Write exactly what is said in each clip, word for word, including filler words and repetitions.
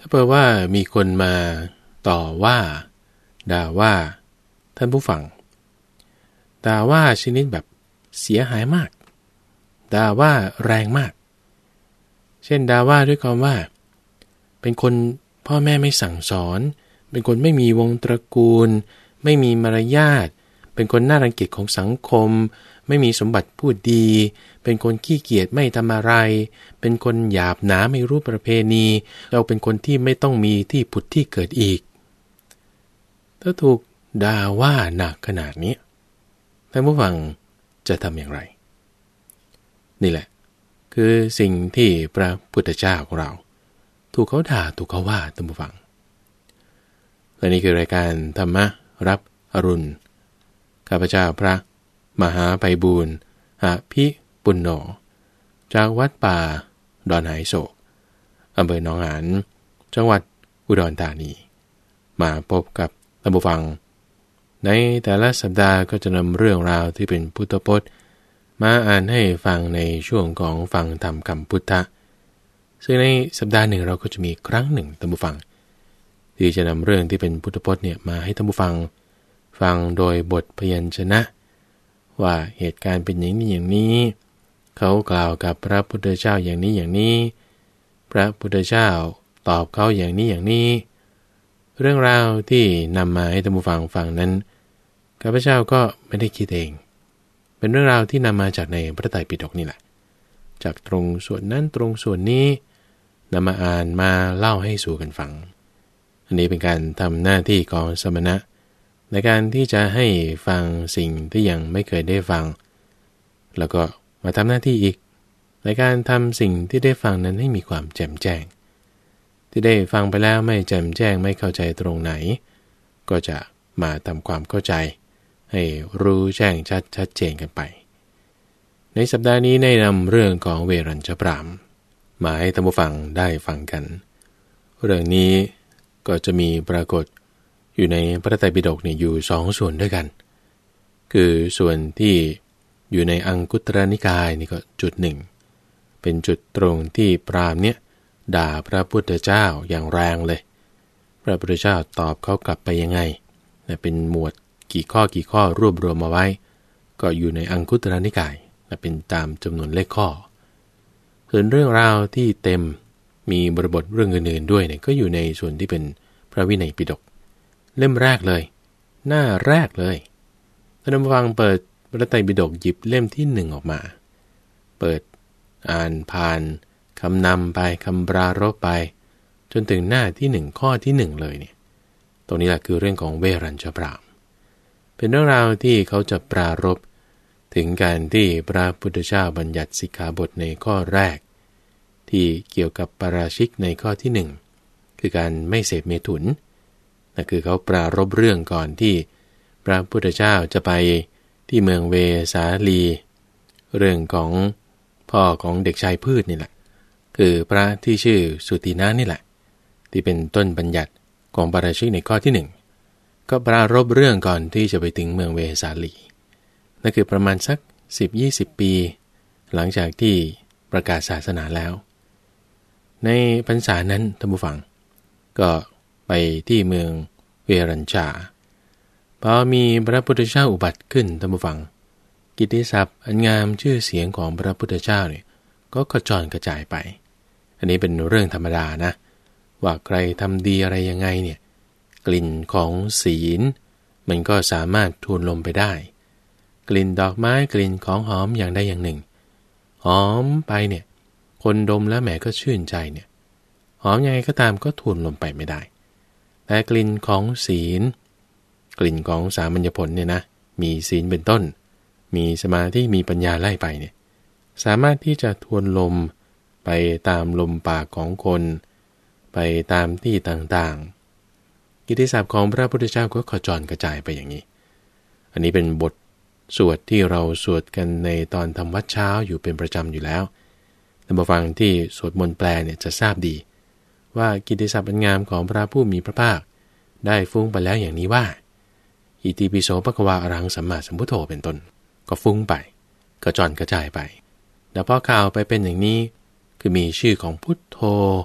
ถ้าเผื่อว่ามีคนมาต่อว่าด่าว่าท่านผู้ฟังด่าว่าชนิดแบบเสียหายมากด่าว่าแรงมากเช่นด่าว่าด้วยคำว่าเป็นคนพ่อแม่ไม่สั่งสอนเป็นคนไม่มีวงตระกูลไม่มีมารยาทเป็นคนน่ารังเกียจของสังคมไม่มีสมบัติพูดดีเป็นคนขี้เกียจไม่ทำอะไรเป็นคนหยาบหนาไม่รู้ประเพณีเราเป็นคนที่ไม่ต้องมีที่ผุดที่เกิดอีกถ้าถูกด่าว่าหนักขนาดนี้ท่านผู้ฟังจะทำอย่างไรนี่แหละคือสิ่งที่พระพุทธเจ้าของเราถูกเขาด่าถูกเขาว่าท่านผู้ฟังและนี่คือรายการธรรมะรับอรุณข้าพเจ้าพระมหาไพบูลย์อภิปุณโญจากวัดป่าดอนหายโศกอำเภอหนองหานจังหวัดอุดรธานีมาพบกับท่านผู้ฟังในแต่ละสัปดาห์ก็จะนำเรื่องราวที่เป็นพุทธพจน์มาอ่านให้ฟังในช่วงของฟังธรรมคำพุทธะซึ่งในสัปดาห์หนึ่งเราก็จะมีครั้งหนึ่งท่านผู้ฟังที่จะนำเรื่องที่เป็นพุทธพจน์เนี่ยมาให้ท่านผู้ฟังฟังโดยบทพยัญชนะว่าเหตุการณ์เป็นอย่างนี้อย่างนี้เขากล่าวกับพระพุทธเจ้าอย่างนี้อย่างนี้พระพุทธเจ้าตอบเขาอย่างนี้อย่างนี้เรื่องราวที่นำมาให้ท่านผู้ฟังฟังนั้นข้าพเจ้าก็ไม่ได้คิดเองเป็นเรื่องราวที่นำมาจากในพระไตรปิฎกนี่แหละจากตรงส่วนนั้นตรงส่วนนี้นำมาอ่านมาเล่าให้สู่กันฟังอันนี้เป็นการทำหน้าที่ของสมณะในการที่จะให้ฟังสิ่งที่ยังไม่เคยได้ฟังแล้วก็มาทำหน้าที่อีกในการทำสิ่งที่ได้ฟังนั้นให้มีความแจ่มแจ้งที่ได้ฟังไปแล้วไม่แจ่มแจ้งไม่เข้าใจตรงไหนก็จะมาทำความเข้าใจให้รู้แจ้งชัดชัดเจนกันไปในสัปดาห์นี้ได้นำเรื่องของเวรัญชปรามมาให้ท่านผู้ฟังได้ฟังกันเรื่องนี้ก็จะมีปรากฏอยู่ในพระไตรปิฎกเนี่ยอยู่สองส่วนด้วยกันคือส่วนที่อยู่ในอังคุตรนิกายนี่ก็จุดหนึ่งเป็นจุดตรงที่พราหมณ์เนี่ยด่าพระพุทธเจ้าอย่างแรงเลยพระพุทธเจ้าตอบเขากลับไปยังไงเป็นหมวดกี่ข้อกี่ข้อรวบรวมมาไว้ก็อยู่ในอังคุตรนิกายเป็นตามจำนวนเลขข้อส่วนเรื่องราวที่เต็มมีบริบทเรื่องอื่นๆด้วยเนี่ยก็อยู่ในส่วนที่เป็นพระวินัยปิฎกเล่มแรกเลยหน้าแรกเลยท่านผู้ฟังเปิดพระไตรปิฎกหยิบเล่มที่หนึ่งออกมาเปิดอ่านผ่านคำนำไปคำปรารภไปจนถึงหน้าที่หนึ่งข้อที่หนึ่งเลยเนี่ยตรงนี้แหละคือเรื่องของเวรัญชปรามเป็นเรื่องราวที่เขาจะปรารภถึงการที่พระพุทธเจ้าบัญญัติสิกขาบทในข้อแรกที่เกี่ยวกับปาราชิกในข้อที่หนึ่งคือการไม่เสพเมถุนนั่นคือเขาปรารภเรื่องก่อนที่พระพุทธเจ้าจะไปที่เมืองเวสาลีเรื่องของพ่อของเด็กชายพืชนี่แหละคือพระที่ชื่อสุตินะนี่แหละที่เป็นต้นบัญญัติของปาราชิกในข้อที่หนึ่งก็ปรารภเรื่องก่อนที่จะไปถึงเมืองเวสาลีนั่นคือประมาณสัก สิบถึงยี่สิบ ปีหลังจากที่ประกาศศาสนาแล้วในพรรษานั้นท่านผู้ฟังก็ไปที่เมืองเวรัญชาพอมีพระพุทธเจ้าอุบัติขึ้นท่านผู้ฟังกิตติศัพท์อันงามชื่อเสียงของพระพุทธเจ้าเนี่ยก็กระจรกระจายไปอันนี้เป็นเรื่องธรรมดานะว่าใครทำดีอะไรยังไงเนี่ยกลิ่นของศีลมันก็สามารถทูลลมไปได้กลิ่นดอกไม้กลิ่นของหอมอย่างใดอย่างหนึ่งหอมไปเนี่ยคนดมแล้วแหมก็ชื่นใจเนี่ยหอมยังไงก็ตามก็ทูลลมไปไม่ได้แต่กลิ่นของศีลกลิ่นของสามัญญผลเนี่ยนะมีศีลเป็นต้นมีสมาธิมีปัญญาไล่ไปเนี่ยสามารถที่จะทวนลมไปตามลมปากของคนไปตามที่ต่างๆกิตติศัพท์ของพระพุทธเจ้าก็ขจรกระจายไปอย่างนี้อันนี้เป็นบทสวดที่เราสวดกันในตอนทำวัดเช้าอยู่เป็นประจำอยู่แล้วท่านผู้ฟังที่สวดมนต์แปลเนี่ยจะทราบดีว่ากิตติศัพท์อันงามของพระผู้มีพระภาคได้ฟุ้งไปแล้วอย่างนี้ว่าอิติปิโสภควาอรหังสัมมาสัมพุทโธเป็นต้นก็ฟุ้งไปกระจรกระจายไปแล้วพอข่าวไปเป็นอย่างนี้คือมีชื่อของพุทโธ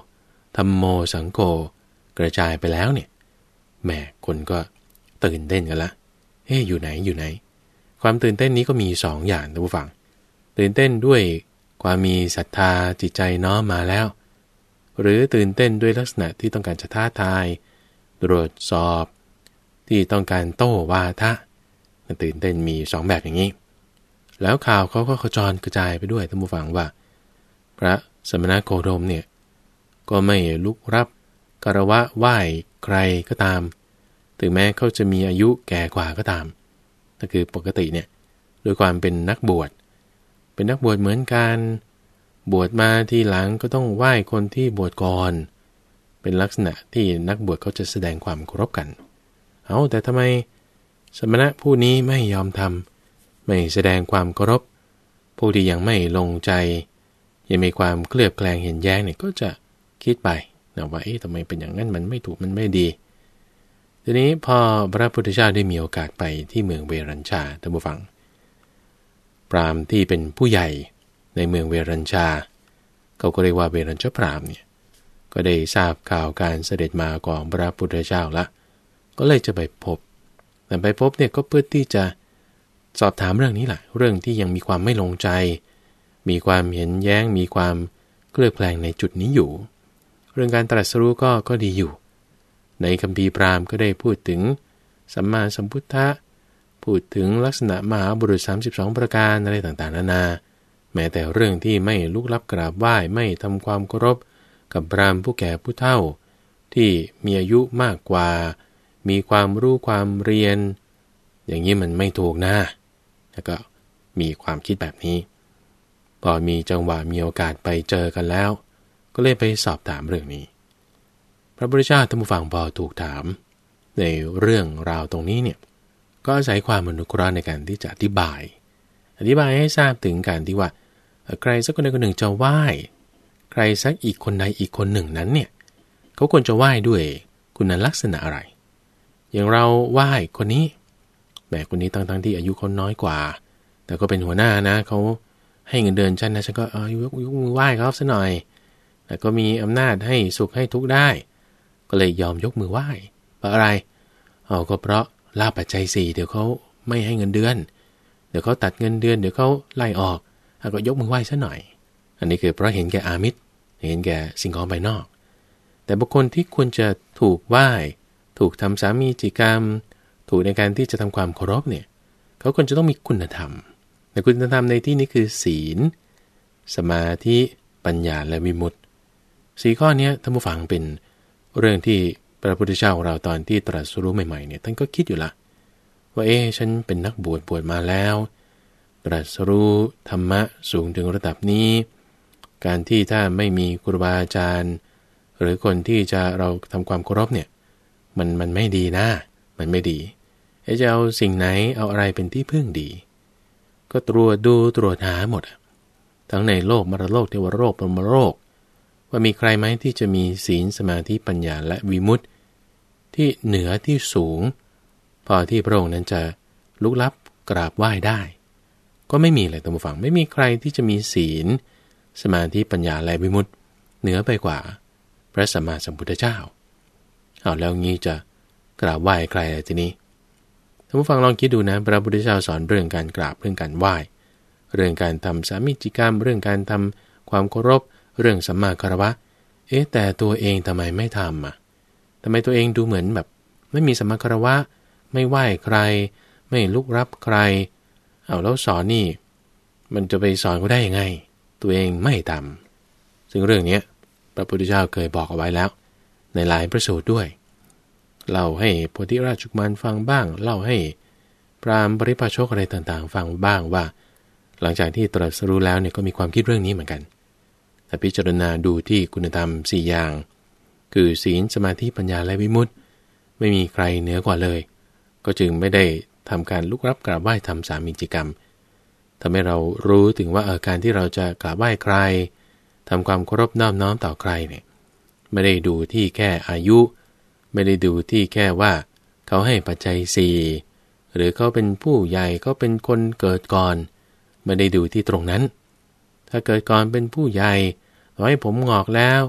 ธัมโมสังโฆกระจายไปแล้วเนี่ยแหมคนก็ตื่นเต้นกันละเฮ้ยอยู่ไหนอยู่ไหนความตื่นเต้นนี้ก็มีสองอย่างท่านผู้ฟังตื่นเต้นด้วยความมีศรัทธาจิตใจน้อมมาแล้วหรือตื่นเต้นด้วยลักษณะที่ต้องการจะท้าทายตรวจสอบที่ต้องการโต้วาทะตื่นเต้นมีสองแบบอย่างนี้แล้วข่าวเขาก็กระจรกระจายไปด้วยท่านผู้ฟังว่าพระสมณโคดมเนี่ยก็ไม่ลุกรับคารวะไหว้ใครก็ตามถึงแม้เขาจะมีอายุแก่กว่าก็ตามนั่นคือปกติเนี่ยโดยความเป็นนักบวชเป็นนักบวชเหมือนกันบวชมาทีหลังก็ต้องไหว้คนที่บวชก่อนเป็นลักษณะที่นักบวชเขาจะแสดงความเคารพกันเอาแต่ทำไมสมณะผู้นี้ไม่ยอมทำไม่แสดงความเคารพผู้ที่ยังไม่ลงใจยังมีความเคลือบแคลงเห็นแย้งเนี่ยก็จะคิดไปนะว่าเอ๊ะทำไมเป็นอย่างนั้นมันไม่ถูกมันไม่ดีทีนี้พอพระพุทธเจ้าได้มีโอกาสไปที่เมืองเวรัญชาท่านผู้ฟังพราหมณ์ที่เป็นผู้ใหญ่ในเมืองเวรัญชาเขาก็เรียกว่าเวรัญชพราหมณ์เนี่ยก็ได้ทราบข่าวการเสด็จมาของพระพุทธเจ้าละก็เลยจะไปพบแต่ไปพบเนี่ยก็เพื่อที่จะสอบถามเรื่องนี้แหละเรื่องที่ยังมีความไม่ลงใจมีความเห็นแย้งมีความเคลือบแคลงในจุดนี้อยู่เรื่องการตรัสรู้ก็ก็ดีอยู่ในคัมภีร์พราหมณ์ก็ได้พูดถึงสัมมาสัมพุทธะพูดถึงลักษณะมหาบุรุษสามสิบสองประการอะไรต่างๆนานาแม้แต่เรื่องที่ไม่ลุกลับกราบไหว้ไม่ทำความเคารพกับพราหมณ์ผู้แก่ผู้เฒ่าที่มีอายุมากกว่ามีความรู้ความเรียนอย่างนี้มันไม่ถูกนะแล้วก็มีความคิดแบบนี้พอมีจังหวะมีโอกาสไปเจอกันแล้วก็เลยไปสอบถามเรื่องนี้พระพุทธเจ้าท่านผู้ฟังพอถูกถามในเรื่องราวตรงนี้เนี่ยก็อาศัยความอนุเคราะห์ในการที่จะอธิบายอธิบายให้ทราบถึงการที่ว่าใครสักคนใดคนหนึ่งจะไหว้ใครสักอีกคนใดอีกคนหนึ่งนั้นเนี่ยเขาควรจะไหว้ด้วยคุณลักษณะอะไรอย่างเราไหว้คนนี้แม่คนนี้ตั้งๆที่อายุเขาน้อยกว่าแต่ก็เป็นหัวหน้านะเขาให้เงินเดือนฉันนะฉันก็เออยกยกมือไหว้เขาซะหน่อยแต่ก็มีอำนาจให้สุขให้ทุกข์ได้ก็เลยยอมยกมือไหว้เพราะอะไรอ๋อก็เพราะลาภปัจจัยสี่เดี๋ยวเขาไม่ให้เงินเดือนเดี๋ยวเขาตัดเงินเดือนเดี๋ยวเขาไล่ออกก็ยกมือไหว้ซะหน่อยอันนี้คือเพราะเห็นแก่อามิตรเห็นแก่สิ่งของภายนอกแต่บุคคลที่ควรจะถูกไหว้ถูกทำสามีจิกรรมถูกในการที่จะทำความเคารพเนี่ยเขาควรจะต้องมีคุณธรรมแต่คุณธรรมในที่นี้คือศีลสมาธิปัญญาและวิมุตติสี่ข้อนี้ท่านผู้ฟังเป็นเรื่องที่พระพุทธเจ้าของเราตอนที่ตรัสรู้ใหม่ๆเนี่ยท่านก็คิดอยู่ละว่าเอ๊ะฉันเป็นนักบวชบวชมาแล้วตรัสรู้ธรรมะสูงถึงระดับนี้การที่ถ้าไม่มีครูบาอาจารย์หรือคนที่จะเราทำความเคารพเนี่ยมันมันไม่ดีนะมันไม่ดีจะเอาสิ่งไหนเอาอะไรเป็นที่พึ่งดีก็ตรวจดูตรวจหาหมดทั้งในโลกมรโลกเทวโลกพรหมโลกว่ามีใครไหมที่จะมีศีลสมาธิปัญญาและวิมุตติที่เหนือที่สูงพอที่พระองค์นั้นจะลุกลับกราบไหว้ได้ก็ไม่มีเลยท่านผู้ฟังไม่มีใครที่จะมีศีลสมาธิปัญญาและวิมุตติเหนือไปกว่าพระสัมมาสัมพุทธเจ้าเอาแล้วงี้จะกราบไหว้ใครล่ะทีนี้ท่านผู้ฟังลองคิดดูนะพระพุทธเจ้าสอนเรื่องการกราบเรื่องการไหว้เรื่องการทำสามิจิกรรมเรื่องการทำความเคารพเรื่องสัมมาคารวะเอ๊ะแต่ตัวเองทำไมไม่ทำอ่ะทำไมตัวเองดูเหมือนแบบไม่มีสัมมาคารวะไม่ไหว้ใครไม่ลุกรับใครเอาแล้วสอนนี่มันจะไปสอนเขาได้ยังไงตัวเองไม่ทำซึ่งเรื่องนี้พระพุทธเจ้าเคยบอกเอาไว้แล้วในหลายพระสูตรด้วยเล่าให้โพธิราชกุมารฟังบ้างเล่าให้พราหมณ์ปริพาชกอะไรต่างๆฟังบ้างว่าหลังจากที่ตรัสรู้แล้วเนี่ยก็มีความคิดเรื่องนี้เหมือนกันแต่พิจารณาดูที่คุณธรรมสี่อย่างคือศีลสมาธิปัญญาและวิมุตติไม่มีใครเหนือกว่าเลยก็จึงไม่ได้ทำการลุกรับกราบไหว้ทำสามีจิกรรมทำให้เรารู้ถึงว่าเออการที่เราจะกราบไหว้ใครทำความเคารพนอบน้อมต่อใครเนี่ยไม่ได้ดูที่แค่อายุไม่ได้ดูที่แค่ว่าเขาให้ปัจจัยสี่หรือเขาเป็นผู้ใหญ่เขาเป็นคนเกิดก่อนไม่ได้ดูที่ตรงนั้นถ้าเกิดก่อนเป็นผู้ใหญ่ต่อให้ผมงอกแล้ว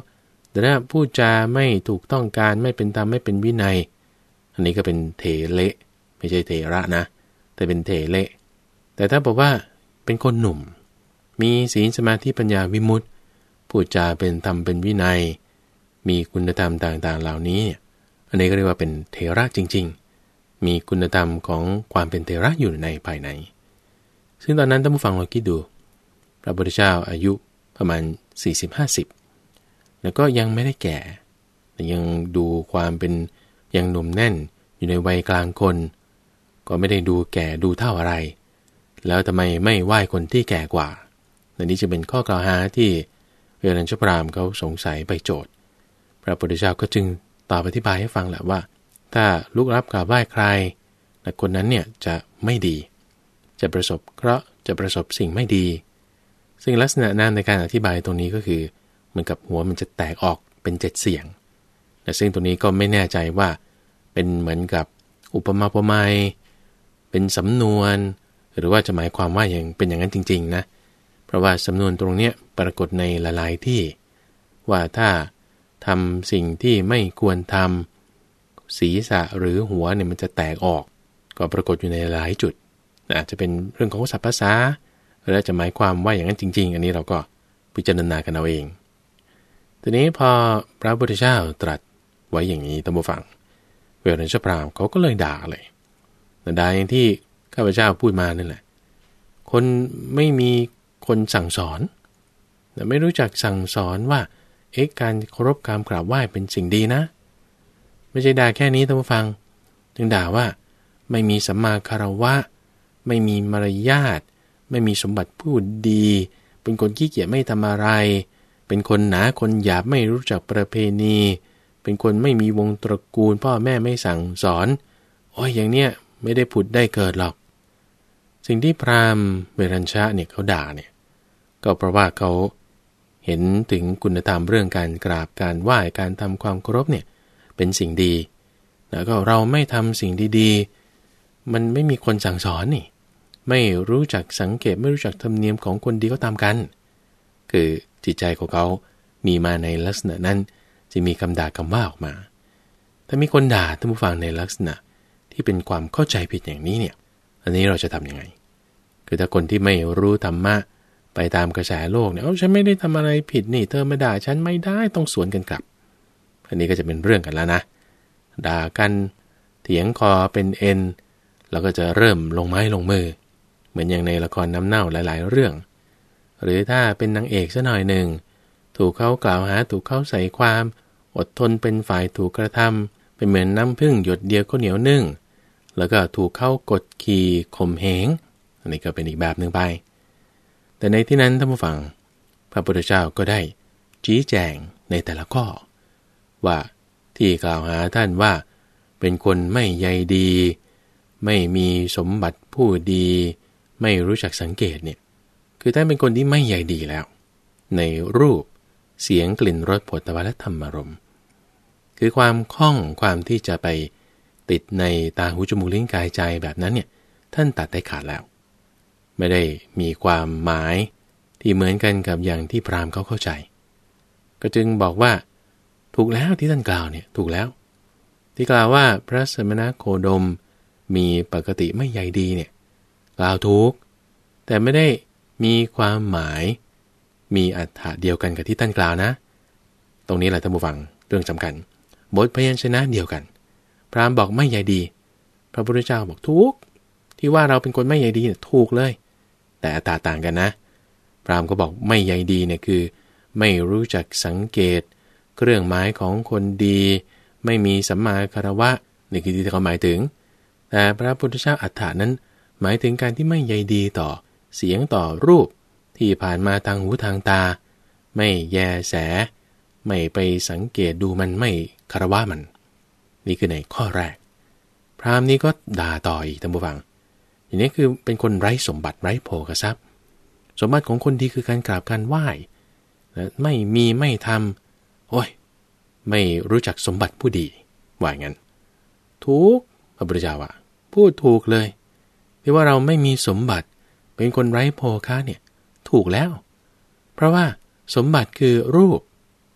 แต่ถ้าพูดจาไม่ถูกต้องการไม่เป็นธรรมไม่เป็นวินัยอันนี้ก็เป็นเถเละไม่ใช่เถระนะแต่เป็นเถเละแต่ถ้าบอกว่าเป็นคนหนุ่มมีศีลสมาธิปัญญาวิมุตติพูดจาเป็นธรรมเป็นวินัยมีคุณธรรมต่างๆเหล่านี้อันนี้ก็เรียกว่าเป็นเถระจริงๆมีคุณธรรมของความเป็นเถระอยู่ในภายในซึ่งตอนนั้นท่านผู้ฟังลองคิดดูพระพุทธเจ้าอายุประมาณ สี่สิบห้าสิบ แล้วก็ยังไม่ได้แก่แต่ยังดูความเป็นยังหนุ่มแน่นอยู่ในวัยกลางคนก็ไม่ได้ดูแก่ดูเท่าอะไรแล้วทำไมไม่ไหว้คนที่แก่กว่าอันนี้จะเป็นข้อกล่าวหาที่เวรัญชพราหมณ์เขาสงสัยไปโจทย์พระพุทธเจ้าก็จึงตอบอธิบายให้ฟังแหละว่าถ้าลุกรับกราบไหว้ใครแต่คนนั้นเนี่ยจะไม่ดีจะประสบเคราะห์จะประสบสิ่งไม่ดีซึ่งลักษณะนั้นในการอธิบายตรงนี้ก็คือเหมือนกับหัวมันจะแตกออกเป็นเจ็ดเสียงแต่ซึ่งตรงนี้ก็ไม่แน่ใจว่าเป็นเหมือนกับอุปมาอุปไมยเป็นสำนวนหรือว่าจะหมายความว่าอย่างเป็นอย่างนั้นจริงๆนะเพราะว่าสำนวนตรงนี้ปรากฏในหลายๆที่ว่าถ้าทำสิ่งที่ไม่ควรทำศีรษะหรือหัวเนี่ยมันจะแตกออกก็ปรากฏอยู่ในหลายจุดอาจจะเป็นเรื่องของศัพท์ภาษาหรือจะหมายความว่าอย่างนั้นจริงๆอันนี้เราก็พิจารณากันเอาเองทีนี้พอพระพุทธเจ้าตรัสไว้อย่างนี้ท่านผู้ฟังเวรัญชพราหมณ์เขาก็เลยด่าเลยด่าอย่างที่ข้าพเจ้าพูดมานั่นแหละคนไม่มีคนสั่งสอนแต่ไม่รู้จักสั่งสอนว่าเอ๊ะการเคารพการกราบไหว้เป็นสิ่งดีนะไม่ใช่ด่าแค่นี้ท่านผู้ฟังจึงด่าว่าไม่มีสัมมาคารวะไม่มีมารยาทไม่มีสมบัติพูดดีเป็นคนขี้เกียจไม่ทำอะไรเป็นคนหนาคนหยาบไม่รู้จักประเพณีเป็นคนไม่มีวงตระกูลพ่อแม่ไม่สั่งสอนโอ้ยอย่างเนี้ยไม่ได้ผุดได้เกิดหรอกสิ่งที่พราหมณ์เวรัญชะเนี่ยเขาด่าเนี่ยก็เพราะว่าเขาเห็นถึงคุณธรรมเรื่องการกราบการไหว้การทำความเคารพเนี่ยเป็นสิ่งดีแล้วก็เราไม่ทำสิ่งดีๆมันไม่มีคนสั่งสอนนี่ไม่รู้จักสังเกตไม่รู้จักธรรมเนียมของคนดีก็ตามกันคือจิตใจของเขามีมาในลักษณะนั้นจะมีคำด่าคำว่าออกมาถ้ามีคนด่าท่านผู้ฟังในลักษณะที่เป็นความเข้าใจผิดอย่างนี้เนี่ยอันนี้เราจะทำยังไงคือถ้าคนที่ไม่รู้ธรรมะไปตามกระแสโลกเนี่ยเอ้าฉันไม่ได้ทำอะไรผิดนี่เธอมาด่าฉันไม่ได้ต้องสวนกันกลับอันนี้ก็จะเป็นเรื่องกันแล้วนะด่ากันเถียงคอเป็นเอ็นแล้วก็จะเริ่มลงไม้ลงมือเหมือนอย่างในละครน้ำเน่าหลายๆเรื่องหรือถ้าเป็นนางเอกซะหน่อยหนึ่งถูกเขากล่าวหาถูกเขาใส่ความอดทนเป็นฝ่ายถูกกระทำเป็นเหมือนน้ำผึ้งหยดเดียวก็เหนียวนึ่งแล้วก็ถูกเขากดขี่ข่มเหงอันนี้ก็เป็นอีกแบบหนึ่งไปแต่ในที่นั้นท่านผู้ฟังพระพุทธเจ้าก็ได้ชี้แจงในแต่ละข้อว่าที่กล่าวหาท่านว่าเป็นคนไม่ใยดีไม่มีสมบัติผู้ดีไม่รู้จักสังเกตเนี่ยคือท่านเป็นคนที่ไม่ใยดีแล้วในรูปเสียงกลิ่นรสโผฏฐัพพะและธรรมารมณ์คือความคล่องความที่จะไปติดในตาหูจมูกลิ้นกายใจแบบนั้นเนี่ยท่านตัดได้ขาดแล้วไม่ได้มีความหมายที่เหมือนกันกับอย่างที่พราหมณ์เขาเข้าใจก็จึงบอกว่าถูกแล้วที่ท่านกล่าวเนี่ยถูกแล้วที่กล่าวว่าพระสมณโคดมมีปกติไม่ใยดีเนี่ยกล่าวถูกแต่ไม่ได้มีความหมายมีอรรถะเดียวกันกับที่ท่านกล่าวนะตรงนี้แหละท่านผู้ฟังเรื่องสำคัญบทพยัญชนะเดียวกันพราหมณ์บอกไม่ใยดีพระพุทธเจ้าบอกถูกที่ว่าเราเป็นคนไม่ใยดีเนี่ยถูกเลยแต่อัตราต่างกันนะพราหมณ์ก็บอกไม่ใยดีเนี่ยคือไม่รู้จักสังเกตเครื่องหมายของคนดีไม่มีสัมมาคารวะนี่คือที่เขาหมายถึงแต่พระพุทธเจ้าอัตถานั้นหมายถึงการที่ไม่ใยดีต่อเสียงต่อรูปที่ผ่านมาทางหูทางตาไม่แยแสไม่ไปสังเกตดูมันไม่คารวะมันนี่คือในข้อแรกพราหมณ์นี้ก็ด่าต่ออีกท่านผู้ฟังอย่างนี้คือเป็นคนไร้สมบัติไร้โภคทรัพย์สมบัติของคนดีคือการกราบการไหว้ไม่มีไม่ทำโอ้ยไม่รู้จักสมบัติผู้ดีว่างั้นถูกพระพุทธเจ้าว่าพูดถูกเลยที่ว่าเราไม่มีสมบัติเป็นคนไร้โภคะเนี่ยถูกแล้วเพราะว่าสมบัติคือรูป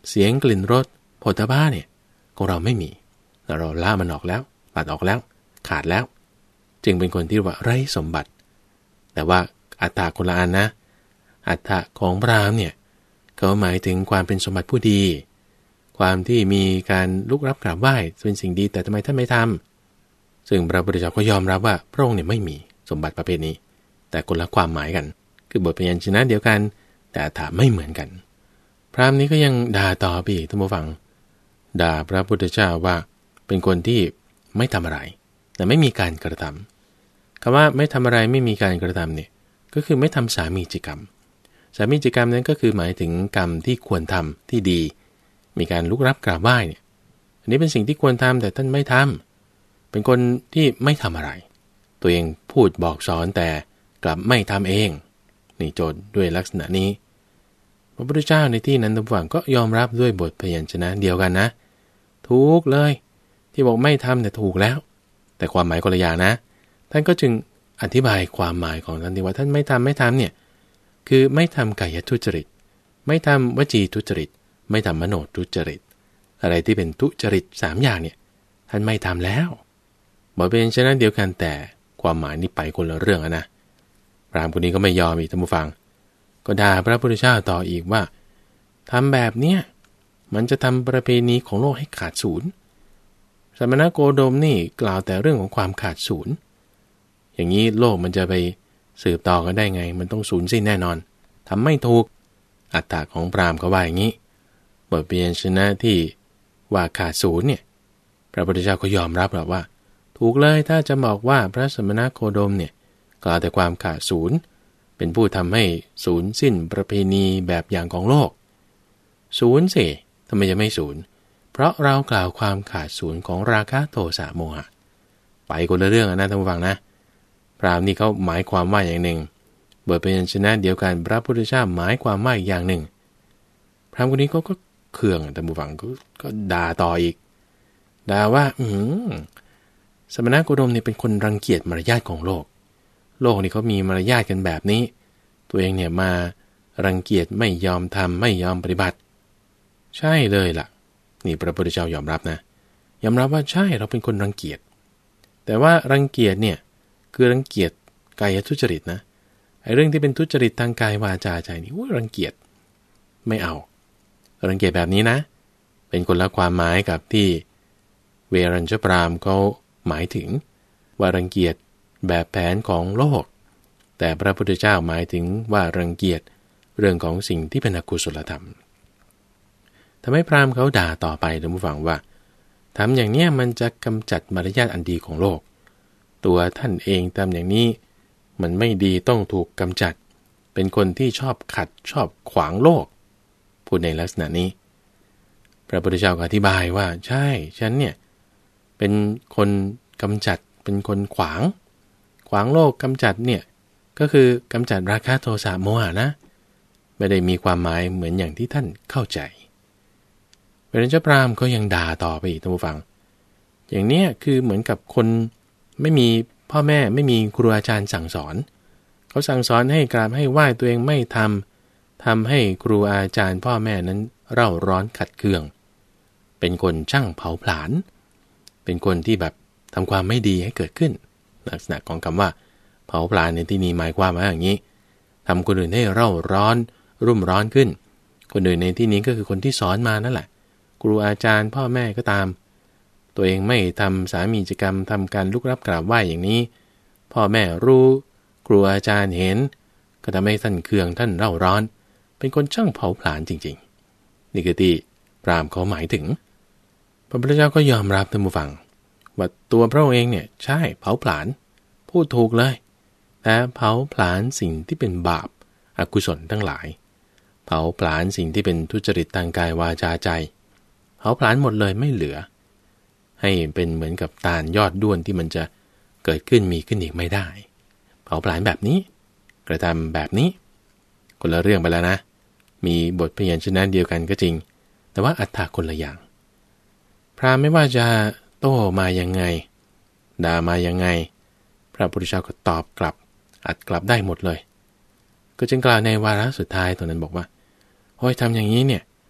เสียงกลิ่นรสโผฏฐัพพะเนี่ยของเราไม่มีเราละมันออกแล้วตัดออกแล้วขาดแล้วจึงเป็นคนที่ว่าไร้สมบัติแต่ว่าอัตถะคนละอันนะอัตถะของพราหมณ์เนี่ยเขาหมายถึงความเป็นสมบัติผู้ดีความที่มีการลุกรับกราบไหว้เป็นสิ่งดีแต่ทำไมท่านไม่ทำซึ่งพระพุทธเจ้าก็ยอมรับว่าพระองค์เนี่ยไม่มีสมบัติประเภทนี้แต่คนละความหมายกันคือบทพยัญชนะเดียวกันแต่อัตถะไม่เหมือนกันพราหมณ์นี้ก็ยังด่าต่อไปอีกท่านผู้ฟังด่าพระพุทธเจ้าว่าเป็นคนที่ไม่ทำอะไรแต่ไม่มีการกระทำคำว่าไม่ทำอะไรไม่มีการกระทำเนี่ยก็คือไม่ทำสามีจิกรรมสามีจิกรรมนั้นก็คือหมายถึงกรรมที่ควรทำที่ดีมีการลุกรับกราบไหว้เนี่ยอันนี้เป็นสิ่งที่ควรทำแต่ท่านไม่ทำเป็นคนที่ไม่ทำอะไรตัวเองพูดบอกสอนแต่กลับไม่ทำเองนี่โจทย์ด้วยลักษณะนี้พระพุทธเจ้าในที่นั้นทุกฝั่งก็ยอมรับด้วยบทพยัญชนะเดียวกันนะถูกเลยที่บอกไม่ทำเนี่ยถูกแล้วแต่ความหมายคนละอย่างนะท่านก็จึงอธิบายความหมายของท่านที่ว่าท่านไม่ทำไม่ทำเนี่ยคือไม่ทำกายทุจริตไม่ทำวจีทุจริตไม่ทำมโนทุจริตอะไรที่เป็นทุจริตสามอย่างเนี่ยท่านไม่ทำแล้วบอกเป็นฉะนั้นเดียวกันแต่ความหมายนี่ไปคนละเรื่องนะพราหมณ์คนนี้ก็ไม่ยอมอีกท่านผู้ฟังก็ด่าพระพุทธเจ้าต่ออีกว่าทำแบบเนี้ยมันจะทำประเพณีของโลกให้ขาดศูนย์สมณโคดมนี่กล่าวแต่เรื่องของความขาดศูนย์อย่างนี้โลกมันจะไปสืบต่อกันได้ไงมันต้องสูญสิ้นแน่นอนทำไม่ถูกอัตถะของพราหมณ์เขาว่าอย่างนี้บทพยัญชนะที่ว่าขาดศูนย์เนี่ยพระพุทธเจ้าก็ยอมรับหรอกว่าถูกเลยถ้าจะบอกว่าพระสมณโคดมเนี่ยกล่าวแต่ความขาดศูนย์เป็นผู้ทำให้สูญสิ้นประเพณีแบบอย่างของโลกศูนย์สิทำไมจะไม่ศูนย์เพราะเรากล่าวความขาดศูนย์ของราคะโทสะโมหะไปคนละเรื่องนะท่านผู้ฟังนะพราหมณ์นี่เขาหมายความว่าอย่างหนึ่งบทพยัญชนะเดียวกันพระพุทธเจ้าหมายความว่าอีกอย่างหนึ่งพราหมณ์คนนี้ก็ก็เคืองท่านผู้ฟังก็ก็ด่าต่ออีกด่าว่าอืมสมณโคดมเนี่ยเป็นคนรังเกียจมารยาทของโลกโลกนี่เขามีมารยาทกันแบบนี้ตัวเองเนี่ยมารังเกียจไม่ยอมทำไม่ยอมปฏิบัติใช่เลยล่ะนี่พระพุทธเจ้ายอมรับนะยอมรับว่าใช่เราเป็นคนรังเกียจแต่ว่ารังเกียจเนี่ยคือรังเกียจกายทุจริตนะไอ้เรื่องที่เป็นทุจริตทางกายวาจาใจนี่ว่ารังเกียจไม่เอารังเกียจแบบนี้นะเป็นคนละความหมายกับที่เวรัญชพราหมณ์เขาหมายถึงว่ารังเกียจแบบแผนของโลกแต่พระพุทธเจ้าหมายถึงว่ารังเกียจเรื่องของสิ่งที่เป็นอกุศลธรรมทำให้พราหมณ์เขาด่าต่อไปท่านผู้ฟังว่าทำอย่างเนี้ยมันจะกำจัดมารยาทอันดีของโลกตัวท่านเองทำอย่างนี้มันไม่ดีต้องถูกกำจัดเป็นคนที่ชอบขัดชอบขวางโลกพูดในลักษณะนี้พระพุทธเจ้าก็อธิบายว่าใช่ฉันเนี่ยเป็นคนกำจัดเป็นคนขวางขวางโลกกำจัดเนี่ยก็คือกำจัดราคะโทสะโมหะนะไม่ได้มีความหมายเหมือนอย่างที่ท่านเข้าใจเวรัญชพราหมณ์ก็ยังด่าต่อไปอีกท่านผู้ฟังอย่างเนี้ยคือเหมือนกับคนไม่มีพ่อแม่ไม่มีครูอาจารย์สั่งสอนเขาสั่งสอนให้กราบให้ไหว้ตัวเองไม่ทำทำให้ครูอาจารย์พ่อแม่นั้นเร่าร้อนขัดเคืองเป็นคนช่างเผาผลาญเป็นคนที่แบบทำความไม่ดีให้เกิดขึ้นลักษณะของคำว่าเผาผลาญในที่นี้หมายความว่าอย่างนี้ทำคนอื่นให้เร่าร้อนรุ่มร้อนขึ้นคนอื่นในที่นี้ก็คือคนที่สอนมานั่นแหละครูอาจารย์พ่อแม่ก็ตามตัวเองไม่ทำสามีจิกรรมทำการลุกรับกราบไหว้อย่างนี้พ่อแม่รู้ครูอาจารย์เห็นก็ทำให้ท่านเคืองท่านเร่าร้อนเป็นคนช่างเผาผลาญจริงๆนี่คือที่พราหมณ์เขาหมายถึงพระพุทธเจ้าก็ยอมรับท่านผู้ฟังว่าตัวพระองค์เองเนี่ยใช่เผาผลาญพูดถูกเลยแต่เผาผลาญสิ่งที่เป็นบาปอกุศลทั้งหลายเผาผลาญสิ่งที่เป็นทุจริตทางกายวาจาใจเผาผลาญหมดเลยไม่เหลือให้เป็นเหมือนกับตาลยอดด้วนที่มันจะเกิดขึ้นมีขึ้นอีกไม่ได้เผาผลาญแบบนี้กระทำแบบนี้คนละเรื่องไปแล้วนะมีบทพยัญชนะเดียวกันก็จริงแต่ว่าอัตถะคนละอย่างพราหมณ์ไม่ว่าจะโต้มายังไงด่ามายังไงพระพุทธเจ้าก็ตอบกลับอัดกลับได้หมดเลยก็จึงกล่าวในวาระสุดท้ายตอนนั้นบอกว่าโอ้ยทำอย่างนี้เนี่ย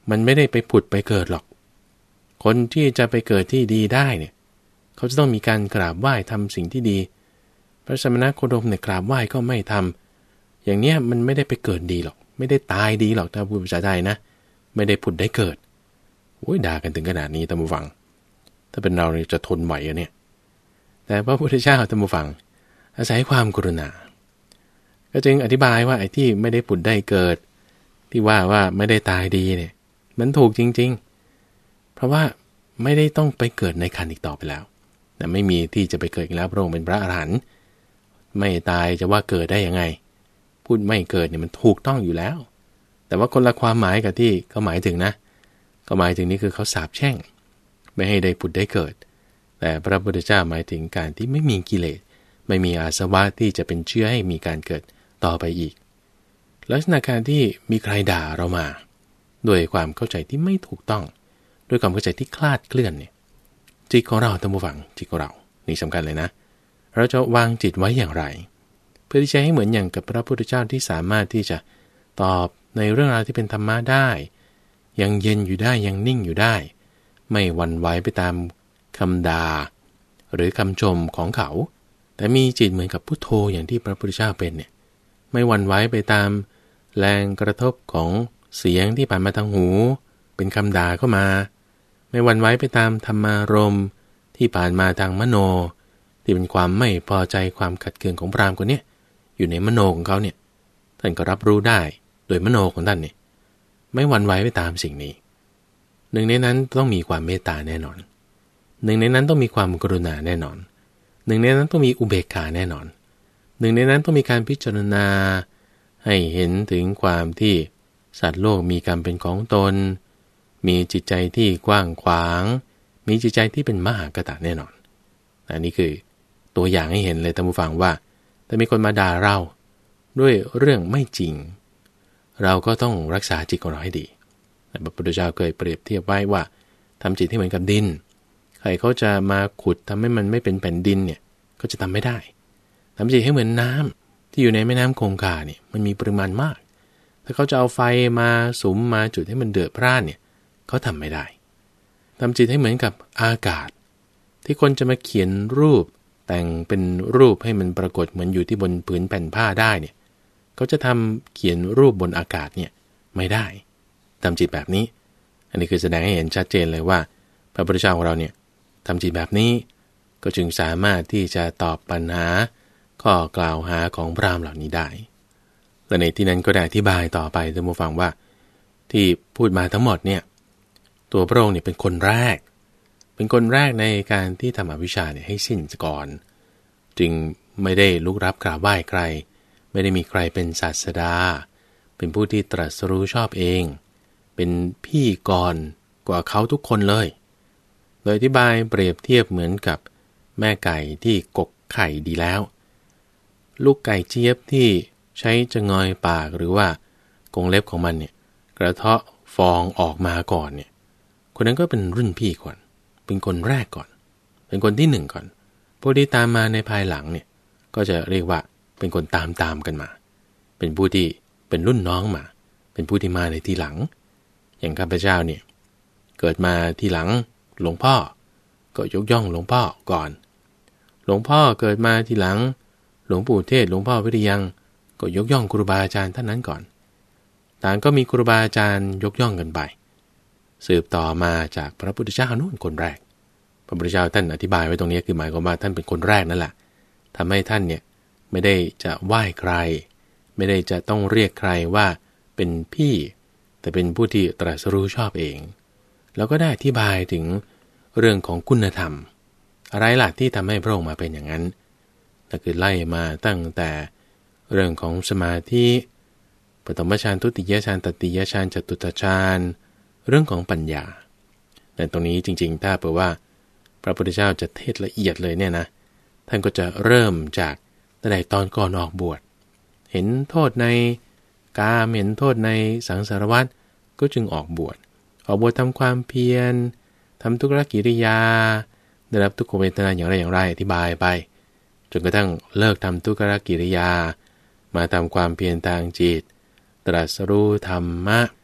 มันไม่ได้ไปผุดไปเกิดหรอกคนที่จะไปเกิดที่ดีได้เนี่ยเขาจะต้องมีการกราบไหว้ทำสิ่งที่ดีพระสมณโคดมเนี่ยกราบไหว้ก็ไม่ทำอย่างเนี้ยมันไม่ได้ไปเกิดดีหรอกไม่ได้ตายดีหรอกถ้าพูดภาษาไทยนะไม่ได้ผุดได้เกิดโอ้ยด่ากันถึงขนาดนี้ท่านผู้ฟังถ้าเป็นเราเนี่ยจะทนไหวอ่ะเนี่ยแต่พระพุทธเจ้าท่านผู้ฟังอาศัยความกรุณาก็จึงอธิบายว่าไอ้ที่ไม่ได้ผุดได้เกิดที่ว่าว่าไม่ได้ตายดีเนี่ยมันถูกจริงๆเพราะว่าไม่ได้ต้องไปเกิดในขันธ์อีกต่อไปแล้วแต่ไม่มีที่จะไปเกิดอีกแล้วพระองค์เป็นพระอรหันต์ไม่ตายจะว่าเกิดได้ยังไงพูดไม่เกิดเนี่ยมันถูกต้องอยู่แล้วแต่ว่าคนละความหมายกับที่เขาหมายถึงนะก็หมายถึงนี่คือเขาสาปแช่งไม่ให้ได้ผุดได้เกิดแต่พระพุทธเจ้าหมายถึงการที่ไม่มีกิเลสไม่มีอาสวะที่จะเป็นเชื้อให้มีการเกิดต่อไปอีกลักษณะการที่มีใครด่าเรามาด้วยความเข้าใจที่ไม่ถูกต้องด้วยความเข้าใจที่คลาดเคลื่อนเนี่ยจิตของเราท่านผู้ฟังจิตของเรานี่สำคัญเลยนะเราจะวางจิตไว้อย่างไรเพื่อที่จะให้เหมือนอย่างกับพระพุทธเจ้าที่สามารถที่จะตอบในเรื่องราวที่เป็นธรรมะได้ยังเย็นอยู่ได้ยังนิ่งอยู่ได้ไม่หวั่นไหวไปตามคำด่าหรือคำชมของเขาแต่มีจิตเหมือนกับพุทโธอย่างที่พระพุทธเจ้าเป็นเนี่ยไม่หวั่นไหวไปตามแรงกระทบของเสียงที่ผ่านมาทางหูเป็นคำด่าเข้ามาไม่หวั่นไหวไปตามธรรมารมณ์ที่ผ่านมาทางมโนที่เป็นความไม่พอใจความขัดเคืองของพราหมณ์คนนี้อยู่ในมโนของเขาเนี่ยท่านก็รับรู้ได้โดยมโนของท่านนี่ไม่หวั่นไหวไปตามสิ่งนี้หนึ่งในนั้นต้องมีความเมตตาแน่นอนหนึ่งในนั้นต้องมีความกรุณาแน่นอนหนึ่งในนั้นต้องมีอุเบกขาแน่นอนหนึ่งในนั้นต้องมีการพิจารณาให้เห็นถึงความที่สัตว์โลกมีกรรมเป็นของตนมีจิตใจที่กว้างขวางมีจิตใจที่เป็นมหากตะแน่นอนอันนี้คือตัวอย่างให้เห็นเลยท่านผู้ฟังว่าถ้ามีคนมาด่าเราด้วยเรื่องไม่จริงเราก็ต้องรักษาจิตของเราให้ดีพระพุทธเจ้าเคยเปรียบเทียบไว้ว่าทำจิตให้เหมือนกับดินใครเขาจะมาขุดทำให้มันไม่เป็นแผ่นดินเนี่ยก็จะทำไม่ได้ทำจิตให้เหมือนน้ำที่อยู่ในแม่น้ำคงคาเนี่ยมันมีปริมาณมากถ้าเขาจะเอาไฟมาสุมมาจุดให้มันเดือดพร่านเนี่ยเขาทำไม่ได้ทำจิตให้เหมือนกับอากาศที่คนจะมาเขียนรูปแต่งเป็นรูปให้มันปรากฏเหมือนอยู่ที่บนผืนแผ่นผ้าได้เนี่ยเขาจะทำเขียนรูปบนอากาศเนี่ยไม่ได้ทำจิตแบบนี้อันนี้คือแสดงให้เห็นชัดเจนเลยว่าพระพุทธเจ้าของเราเนี่ยทำจิตแบบนี้ก็จึงสามารถที่จะตอบปัญหาข้อกล่าวหาของพราหมณ์เหล่านี้ได้และในที่นั้นก็ได้อธิบายต่อไปท่านผู้ฟังว่าที่พูดมาทั้งหมดเนี่ยตัวพระองค์เนี่ยเป็นคนแรกเป็นคนแรกในการที่ทำอวิชชาเนี่ยให้สิ้นก่อนจึงไม่ได้ลุกรับกราบไหว้ใครไม่ได้มีใครเป็นศาสดาเป็นผู้ที่ตรัสรู้ชอบเองเป็นพี่ก่อนกว่าเขาทุกคนเลยโดยอธิบายเปรียบเทียบเหมือนกับแม่ไก่ที่กกไข่ดีแล้วลูกไก่เจี๊ยบที่ใช้จะงอยปากหรือว่ากรงเล็บของมันเนี่ยกระเทาะฟองออกมาก่อนเนี่ยคนนั้นก็เป็นรุ่นพี่ก่อนเป็นคนแรกก่อนเป็นคนที่หนึ่งก่อนพวกที่ตามมาในภายหลังเนี่ยก็จะเรียกว่าเป็นคนตามตามกันมาเป็นผู้ที่เป็นรุ่นน้องมาเป็นผู้ที่มาในทีหลังอย่างข้าพเจ้าเนี่ยเกิดมาทีหลังหลวงพ่อก็ยกย่องหลวงพ่อก่อนหลวงพ่อเกิดมาทีหลังหลวงปู่เทศหลวงพ่อวิริยังก็ยกย่องครูบาอาจารย์ท่านนั้นก่อนต่างก็มีครูบาอาจารย์ยกย่องกันไปสืบต่อมาจากพระพุทธเจ้านู่นคนแรกพระพุทธเจ้าท่านอธิบายไว้ตรงนี้คือหมายความว่าท่านเป็นคนแรกนั่นแหละทำให้ท่านเนี่ยไม่ได้จะไหว้ใครไม่ได้จะต้องเรียกใครว่าเป็นพี่แต่เป็นผู้ที่ตรัสรู้ชอบเองแล้วก็ได้อธิบายถึงเรื่องของคุณธรรมอะไรล่ะที่ทำให้พระองค์มาเป็นอย่างนั้นนั่นคือไล่มาตั้งแต่เรื่องของสมาธิปฐมฌานทุติยฌานตติยฌานจตุตฌานเรื่องของปัญญาแต่ตรงนี้จริงๆถ้าเผื่อว่าพระพุทธเจ้าจะเทศละเอียดเลยเนี่ยนะท่านก็จะเริ่มจากตั้งแต่ตอนก่อนออกบวชเห็นโทษในกามเห็นโทษในสังสารวัฏก็จึงออกบวชออกบวชทำความเพียรทำทุกขกิริยาได้รับทุกขเวทนาอย่างไรอย่างไรอธิบายไปจนกระทั่งเลิกทำทุกขกิริยามาทำความเพียรทางจิตตรัสรู้ธรรมะจ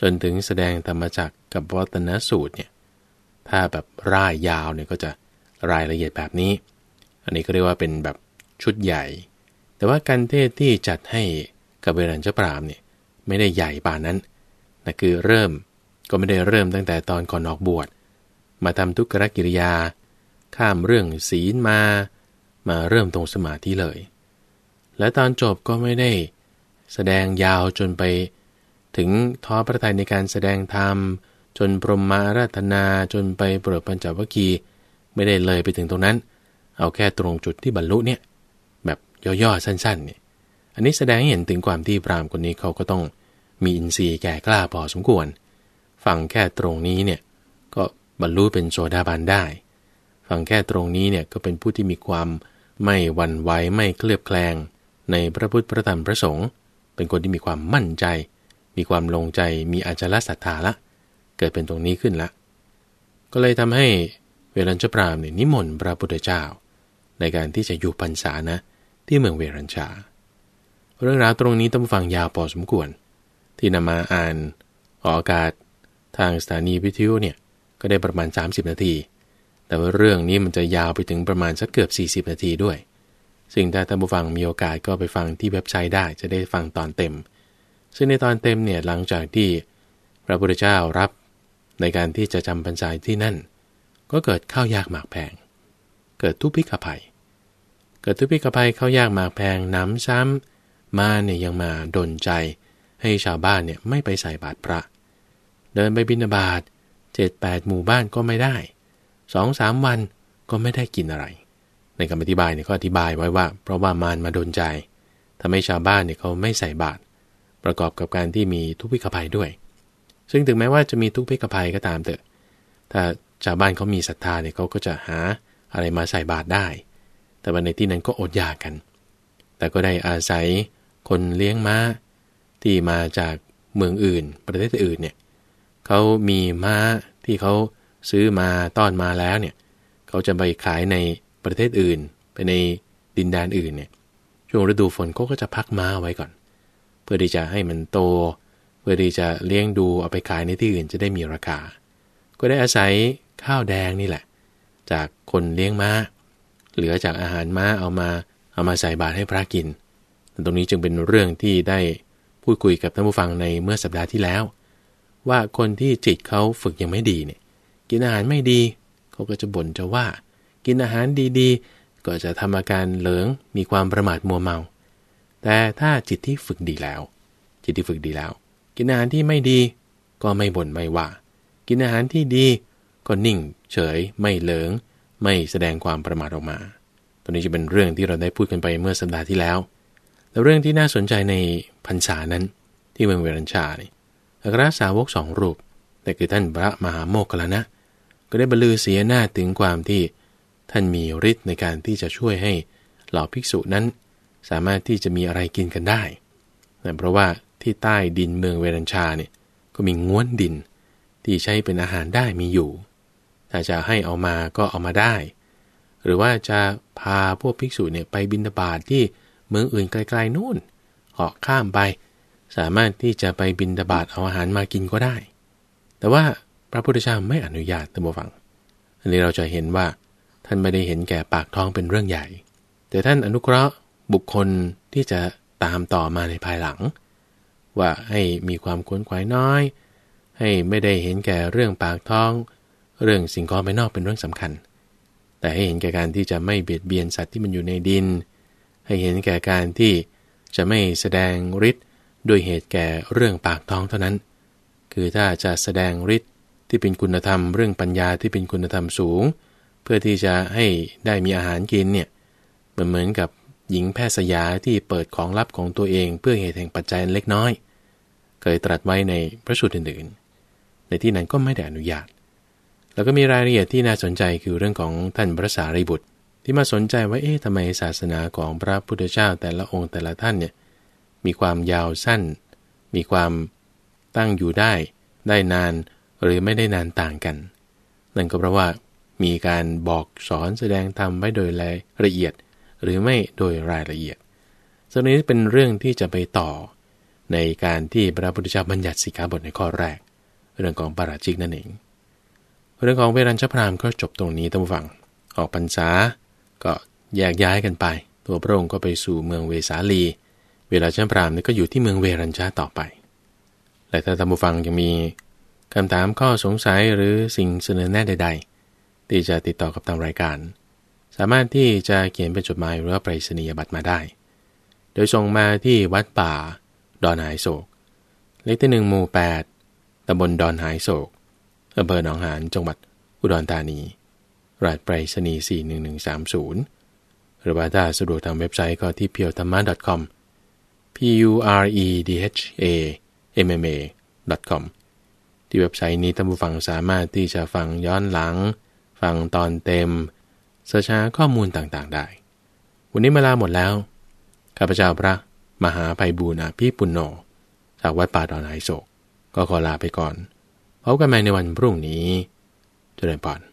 จนถึงแสดงธรรมจักรกับวัตนสูตรเนี่ยถ้าแบบร่ายยาวเนี่ยก็จะรายละเอียดแบบนี้อันนี้ก็เรียกว่าเป็นแบบชุดใหญ่แต่ว่าการเทศที่จัดให้กับเวรัญชปรามเนี่ยไม่ได้ใหญ่ป่านนั้นนะคือเริ่มก็ไม่ได้เริ่มตั้งแต่ตอนก่อนออกบวชมาทำทุกขกิริยาข้ามเรื่องศีลมามาเริ่มตรงสมาธิเลยและตอนจบก็ไม่ได้แสดงยาวจนไปถึงท้อพระทัยในการแสดงธรรมจนพรหมอาราธนาจนไปโปรดปัญจวัคคีย์ไม่ได้เลยไปถึงตรงนั้นเอาแค่ตรงจุดที่บรรลุเนี่ยแบบย่อๆสั้นๆเนี่ยอันนี้แสดงให้เห็นถึงความที่พราหมณ์คนนี้เขาก็ต้องมีอินทรีย์แก่กล้าพอสมควรฟังแค่ตรงนี้เนี่ยก็บรรลุเป็นโสดาบันได้ฟังแค่ตรงนี้เนี่ยก็เป็นผู้ที่มีความไม่หวั่นไหวไม่เคลือบแคลงในพระพุทธพระธรรมพระสงฆ์เป็นคนที่มีความมั่นใจมีความลงใจมีอาจารศรัทธาละเกิดเป็นตรงนี้ขึ้นละก็เลยทำให้เวรัญชปรามเนี่ยนิมนต์พระพุทธเจ้าในการที่จะอยู่พรรษานะที่เมืองเวรัญชาเรื่องราวตรงนี้ต้องฟังยาวพอสมควรที่นำมาอ่านออกอากาศทางสถานีวิทยุเนี่ยก็ได้ประมาณสามสิบนาทีแต่ว่าเรื่องนี้มันจะยาวไปถึงประมาณสักเกือบสี่สิบนาทีด้วยซึ่งถ้าท่านผู้ฟังมีโอกาสก็ไปฟังที่เว็บไซต์ได้จะได้ฟังตอนเต็มซึ่งในตอนเต็มเนี่ยหลังจากที่พระพุทธเจ้ารับในการที่จะจำพรรษาที่นั่นก็เกิดข้าวยากหมากแพงเกิดทุพพิกภัยเกิดทุพพิกภัยข้าวยากหมากแพงน้ำซ้ำมาเนี่ยยังมาดลใจให้ชาวบ้านเนี่ยไม่ไปใส่บาตรพระเดินไปบิณฑบาตเจ็ดแปดหมู่บ้านก็ไม่ได้สองสามวันก็ไม่ได้กินอะไรในคำอธิบายเนี่ยก็อธิบายไว้ว่าเพราะว่ามารมาดลใจทำให้ชาวบ้านเนี่ยเขาไม่ใส่บาตรประกอบกับการที่มีทุพพิกภัยด้วยซึ่งถึงแม้ว่าจะมีทุพพิกภัยก็ตามเถอะถ้าชาวบ้านเขามีศรัทธาเนี่ยเขาก็จะหาอะไรมาใส่บาตรได้แต่ว่าในที่นั้นก็อดอยากกันแต่ก็ได้อาศัยคนเลี้ยงม้าที่มาจากเมืองอื่นประเทศอื่นเนี่ยเขามีม้าที่เขาซื้อมาต้อนมาแล้วเนี่ยเขาจะไปขายในประเทศอื่นไปในดินแดนอื่นเนี่ยช่วงฤดูฝนเขาก็จะพักม้าไว้ก่อนเพื่อที่จะให้มันโตเพื่อที่จะเลี้ยงดูเอาไปขายในที่อื่นจะได้มีราคาก็ได้อาศัยข้าวแดงนี่แหละจากคนเลี้ยงม้าเหลือจากอาหารม้าเอามาเอามาใส่บาตรให้พระกินตรงนี้จึงเป็นเรื่องที่ได้พูดคุยกับท่านผู้ฟังในเมื่อสัปดาห์ที่แล้วว่าคนที่จิตเขาฝึกยังไม่ดีเนี่ยกินอาหารไม่ดีเขาก็จะบ่นจะว่ากินอาหารดีๆก็จะทำอาการเหลิงมีความประมาทมัวเมาแต่ถ้าจิตที่ฝึกดีแล้วจิตที่ฝึกดีแล้วกินอาหารที่ไม่ดีก็ไม่บ่นไม่ว่ากินอาหารที่ดีก็นิ่งเฉยไม่เหลิงไม่แสดงความประมาทออกมาตอนนี้จะเป็นเรื่องที่เราได้พูดกันไปเมื่อสัปดาห์ที่แล้วแต่เรื่องที่น่าสนใจในพรรษานั้นที่เมืองเวรัญชานี่อัครสาวกสองรูปแต่คือท่านพระมหาโมคคัลลานะก็ได้บรรลือเสียหน้าถึงความที่ท่านมีฤทธิ์ในการที่จะช่วยให้เหล่าภิกษุนั้นสามารถที่จะมีอะไรกินกันได้แต่เพราะว่าที่ใต้ดินเมืองเวรัญชาเนี่ยก็มีง้วนดินที่ใช้เป็นอาหารได้มีอยู่ถ้าจะให้เอามาก็เอามาได้หรือว่าจะพาพวกภิกษุเนี่ยไปบิณฑบาตที่เมืองอื่นไกลๆนู่นออกข้ามไปสามารถที่จะไปบิณฑบาตเอาอาหารมากินก็ได้แต่ว่าพระพุทธเจ้าไม่อนุญาตท่านผู้ฟังอันนี้เราจะเห็นว่าท่านไม่ได้เห็นแก่ปากท้องเป็นเรื่องใหญ่แต่ท่านอนุเคราะห์บุคคลที่จะตามต่อมาในภายหลังว่าให้มีความขวนขวายน้อยให้ไม่ได้เห็นแก่เรื่องปากท้องเรื่องสิ่งของภายนอกเป็นเรื่องสำคัญแต่ให้เห็นแก่การที่จะไม่เบียดเบียนสัตว์ที่มันอยู่ในดินให้เห็นแก่การที่จะไม่แสดงฤทธิ์ด้วยเหตุแก่เรื่องปากท้องเท่านั้นคือถ้าจะแสดงฤทธิ์ที่เป็นคุณธรรมเรื่องปัญญาที่เป็นคุณธรรมสูงเพื่อที่จะให้ได้มีอาหารกินเนี่ยเหมือนเหมือนกับหญิงแพทย์สยาที่เปิดของลับของตัวเองเพื่อเหตุแห่งปัจจัยเล็กน้อยเคยตรัสไว้ในพระสูตรอื่นๆในที่นั้นก็ไม่ได้อนุญาตแล้วก็มีรายละเอียดที่น่าสนใจคือเรื่องของท่านพระสารีบุตรที่มาสนใจว่าเอ๊ะทำไมศาสนาของพระพุทธเจ้าแต่ละองค์แต่ละท่านเนี่ยมีความยาวสั้นมีความตั้งอยู่ได้ได้นานหรือไม่ได้นานต่างกันนั่นก็เพราะว่ามีการบอกสอนแสดงธรรมไว้โดยรายละเอียดหรือไม่โดยรายละเอียดส่วนนี้เป็นเรื่องที่จะไปต่อในการที่พระพุทธเจ้าบัญญัติสิกขาบทในข้อแรกเรื่องของปาราชิกนั่นเองเรื่องของเวรัญชพราหมณ์ก็จบตรงนี้ท่านผู้ฟังออกพรรษาก็แยกย้ายกันไปตัวพระองค์ก็ไปสู่เมืองเวสาลีเวรัญชพราหมณ์นี่ก็อยู่ที่เมืองเวรัญชะต่อไปและถ้าท่านผู้ฟังยังมีคำถามข้อสงสัยหรือสิ่งเสนอแนะใดๆที่จะติดต่อกับทางรายการสามารถที่จะเขียนเป็นจดหมายหรือว่าไปรษณียบัตรมาได้โดยส่งมาที่วัดป่าดอนหายโศกเลขที่หนึ่งหมู่แปดตำบลดอนหายโศกอำเภอหนองหานจังหวัดอุดรธานีรหัสไปรษณีย์สี่หนึ่งหนึ่งสามศูนย์หรือว่าถ้าสะดวกทางเว็บไซต์ก็ที่ เพียวธรรมะ .com p u r e d h a m m a .com ที่เว็บไซต์นี้ท่านผู้ฟังสามารถที่จะฟังย้อนหลังฟังตอนเต็มเสิร์ชหาข้อมูลต่างๆได้วันนี้เวลาหมดแล้วข้าพเจ้าพระมหาไพบูลย์อภิปุณโญจากวัดป่าดอนหายโศกก็ขอลาไปก่อนพบกันใหม่ในวันพรุ่งนี้เจริญพร